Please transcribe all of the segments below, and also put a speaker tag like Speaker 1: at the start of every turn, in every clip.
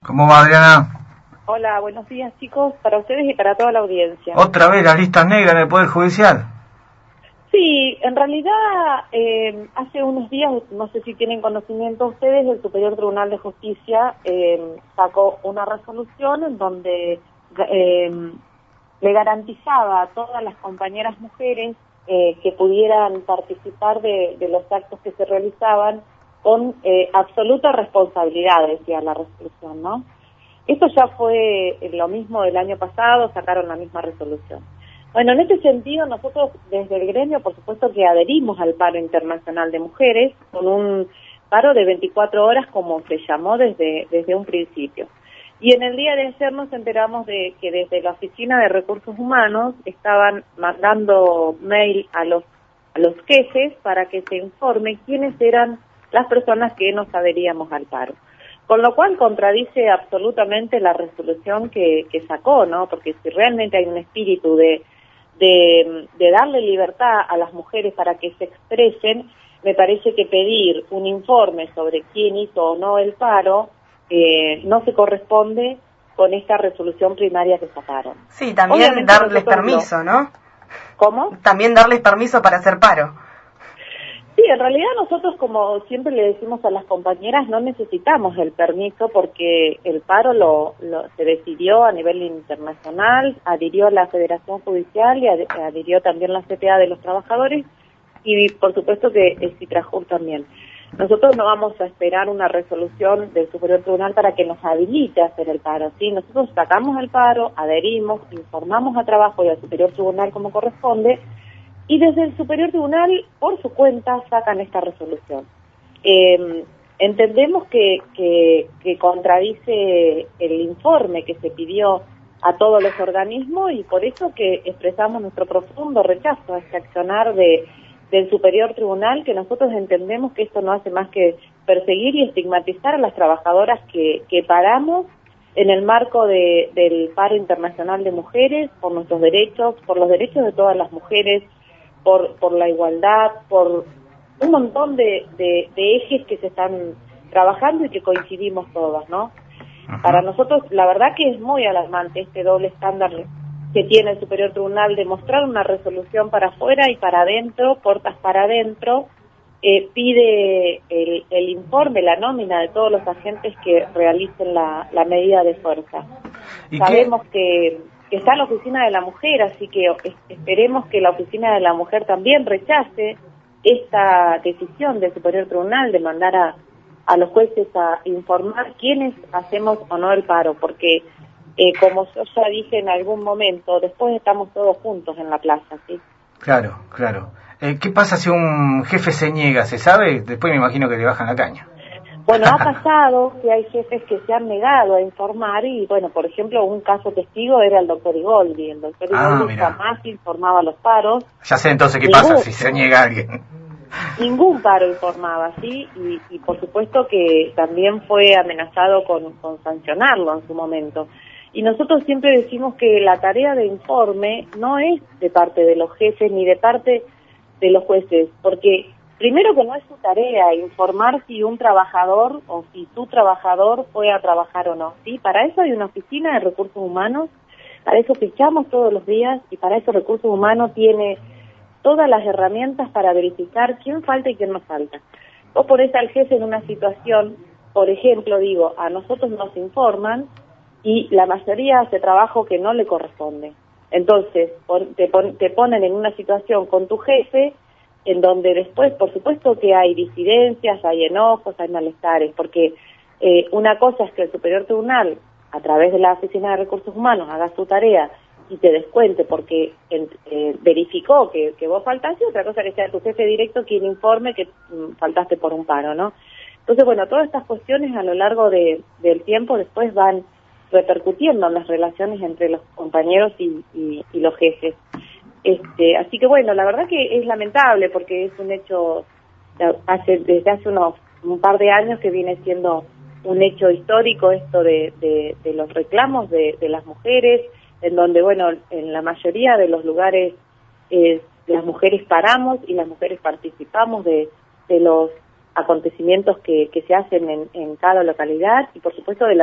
Speaker 1: ¿Cómo va, Adriana?
Speaker 2: Hola, buenos días chicos, para ustedes y para toda la audiencia.
Speaker 1: ¿Otra vez las listas negras en el Poder Judicial?
Speaker 2: Sí, en realidad hace unos días, no sé si tienen conocimiento ustedes, el Superior Tribunal de Justicia sacó una resolución en donde le garantizaba a todas las compañeras mujeres que pudieran participar de los actos que se realizaban con absoluta responsabilidad, decía la resolución, ¿no? Esto ya fue lo mismo del año pasado, sacaron la misma resolución. Bueno, en este sentido, nosotros desde el gremio, por supuesto que adherimos al paro internacional de mujeres, con un paro de 24 horas, como se llamó desde un principio. Y en el día de ayer nos enteramos de que desde la Oficina de Recursos Humanos estaban mandando mail a los jefes para que se informe quiénes eran las personas que nos adheríamos al paro. Con lo cual contradice absolutamente la resolución que sacó, ¿no? Porque si realmente hay un espíritu de darle libertad a las mujeres para que se expresen, me parece que pedir un informe sobre quién hizo o no el paro no se corresponde con esta resolución primaria que sacaron.
Speaker 3: Sí, también obviamente darles permiso, ¿no?
Speaker 2: ¿Cómo?
Speaker 3: También darles permiso para hacer paro.
Speaker 2: Sí, en realidad nosotros, como siempre le decimos a las compañeras, no necesitamos el permiso porque el paro se decidió a nivel internacional, adhirió la Federación Judicial y adhirió también la CTA de los trabajadores y por supuesto que el Citrajur también. Nosotros no vamos a esperar una resolución del Superior Tribunal para que nos habilite a hacer el paro, ¿sí? Nosotros sacamos el paro, adherimos, informamos a trabajo y al Superior Tribunal como corresponde. Y desde el Superior Tribunal, por su cuenta, sacan esta resolución. Entendemos que contradice el informe que se pidió a todos los organismos y por eso que expresamos nuestro profundo rechazo a este accionar del Superior Tribunal, que nosotros entendemos que esto no hace más que perseguir y estigmatizar a las trabajadoras que paramos en el marco del paro internacional de mujeres, por nuestros derechos, por los derechos de todas las mujeres, por la igualdad, por un montón de ejes que se están trabajando y que coincidimos todas, ¿no?
Speaker 1: Ajá.
Speaker 2: Para nosotros, la verdad que es muy alarmante este doble estándar que tiene el Superior Tribunal de mostrar una resolución para afuera y para adentro, puertas para adentro, pide el informe, la nómina de todos los agentes que realicen la medida de fuerza. Sabemos que está en la Oficina de la Mujer, así que esperemos que la Oficina de la Mujer también rechace esta decisión del Superior Tribunal de mandar a los jueces a informar quiénes hacemos o no el paro, porque como yo ya dije en algún momento, después estamos todos juntos en la plaza, ¿sí?
Speaker 1: Claro, claro. ¿Qué pasa si un jefe se niega? ¿Se sabe? Después me imagino que le bajan la caña.
Speaker 2: Bueno, ha pasado que hay jefes que se han negado a informar y, bueno, por ejemplo, un caso testigo era el doctor Igoldi. El doctor Igoldi jamás informaba los paros.
Speaker 1: Ya sé entonces qué pasa si se niega alguien.
Speaker 2: Ningún paro informaba, ¿sí? Y por supuesto que también fue amenazado con sancionarlo en su momento. Y nosotros siempre decimos que la tarea de informe no es de parte de los jefes ni de parte de los jueces, porque primero que no es su tarea informar si un trabajador o si tu trabajador fue a trabajar o no, ¿sí? Para eso hay una oficina de recursos humanos, para eso fichamos todos los días y para eso recursos humanos tiene todas las herramientas para verificar quién falta y quién no falta. Vos ponés al jefe en una situación, por ejemplo, digo, a nosotros nos informan y la mayoría hace trabajo que no le corresponde. Entonces, te ponen en una situación con tu jefe en donde después, por supuesto que hay disidencias, hay enojos, hay malestares, porque una cosa es que el Superior Tribunal, a través de la Oficina de Recursos Humanos, haga su tarea y te descuente porque verificó que vos faltaste, otra cosa que sea tu jefe directo quien informe que faltaste por un paro, ¿no? Entonces, bueno, todas estas cuestiones a lo largo del tiempo después van repercutiendo en las relaciones entre los compañeros y los jefes. Así que bueno, la verdad que es lamentable porque es un hecho desde hace un par de años que viene siendo un hecho histórico esto de los reclamos de las mujeres, en donde bueno, en la mayoría de los lugares las mujeres paramos y las mujeres participamos de los acontecimientos que se hacen en cada localidad y por supuesto de la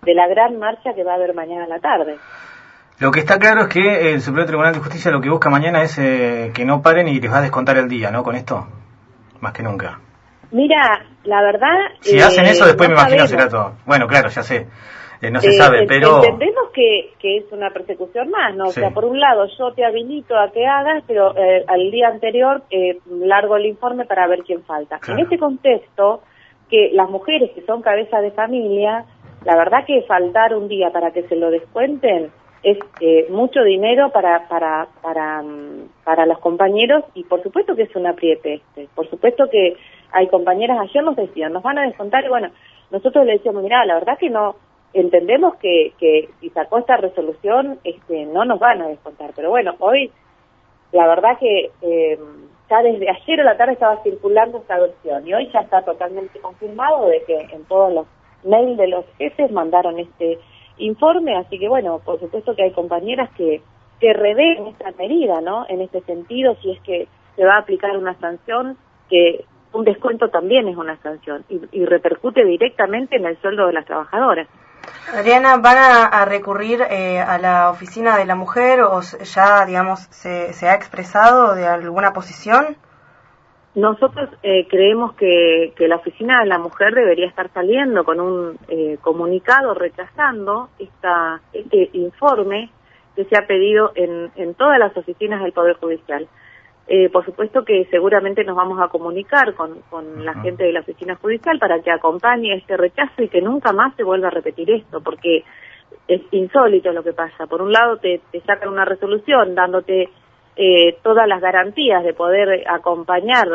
Speaker 2: la gran marcha que va a haber mañana a la tarde.
Speaker 1: Lo que está claro es que el Supremo Tribunal de Justicia lo que busca mañana es que no paren y les va a descontar el día, ¿no? Con esto, más que nunca.
Speaker 2: Mira, la verdad...
Speaker 1: Si hacen eso, después
Speaker 2: no
Speaker 1: me imagino
Speaker 2: sabemos.
Speaker 1: será todo. Bueno, claro, ya sé. No se sabe, pero...
Speaker 2: Entendemos que es una persecución más, ¿no?
Speaker 1: Sí.
Speaker 2: O sea, por un lado, yo te habilito a que hagas, pero al día anterior largo el informe para ver quién falta.
Speaker 1: Claro.
Speaker 2: En este contexto, que las mujeres que son cabeza de familia, la verdad que faltar un día para que se lo descuenten es mucho dinero para los compañeros, y por supuesto que es un apriete por supuesto que hay compañeras, ayer nos decían, nos van a descontar, y bueno, nosotros le decíamos, mirá, la verdad que no, entendemos que si sacó esta resolución, no nos van a descontar, pero bueno, hoy, la verdad que ya desde ayer a la tarde estaba circulando esta versión, y hoy ya está totalmente confirmado de que en todos los mails de los jefes mandaron este informe, así que bueno, por supuesto que hay compañeras que revén esta medida, ¿no? En este sentido, si es que se va a aplicar una sanción, que un descuento también es una sanción y repercute directamente en el sueldo de las trabajadoras.
Speaker 3: Adriana, ¿van a recurrir a la oficina de la mujer o ya, digamos, se ha expresado de alguna posición?
Speaker 2: Nosotros creemos que la oficina de la mujer debería estar saliendo con un comunicado rechazando este informe que se ha pedido en todas las oficinas del Poder Judicial. Por supuesto que seguramente nos vamos a comunicar con la gente de la oficina judicial para que acompañe este rechazo y que nunca más se vuelva a repetir esto, porque es insólito lo que pasa. Por un lado te sacan una resolución dándote todas las garantías de poder acompañar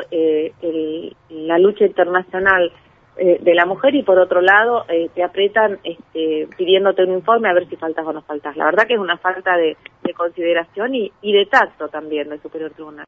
Speaker 2: la lucha internacional de la mujer, y por otro lado te aprietan pidiéndote un informe a ver si faltas o no faltas. La verdad que es una falta de consideración y de tacto también del Superior Tribunal.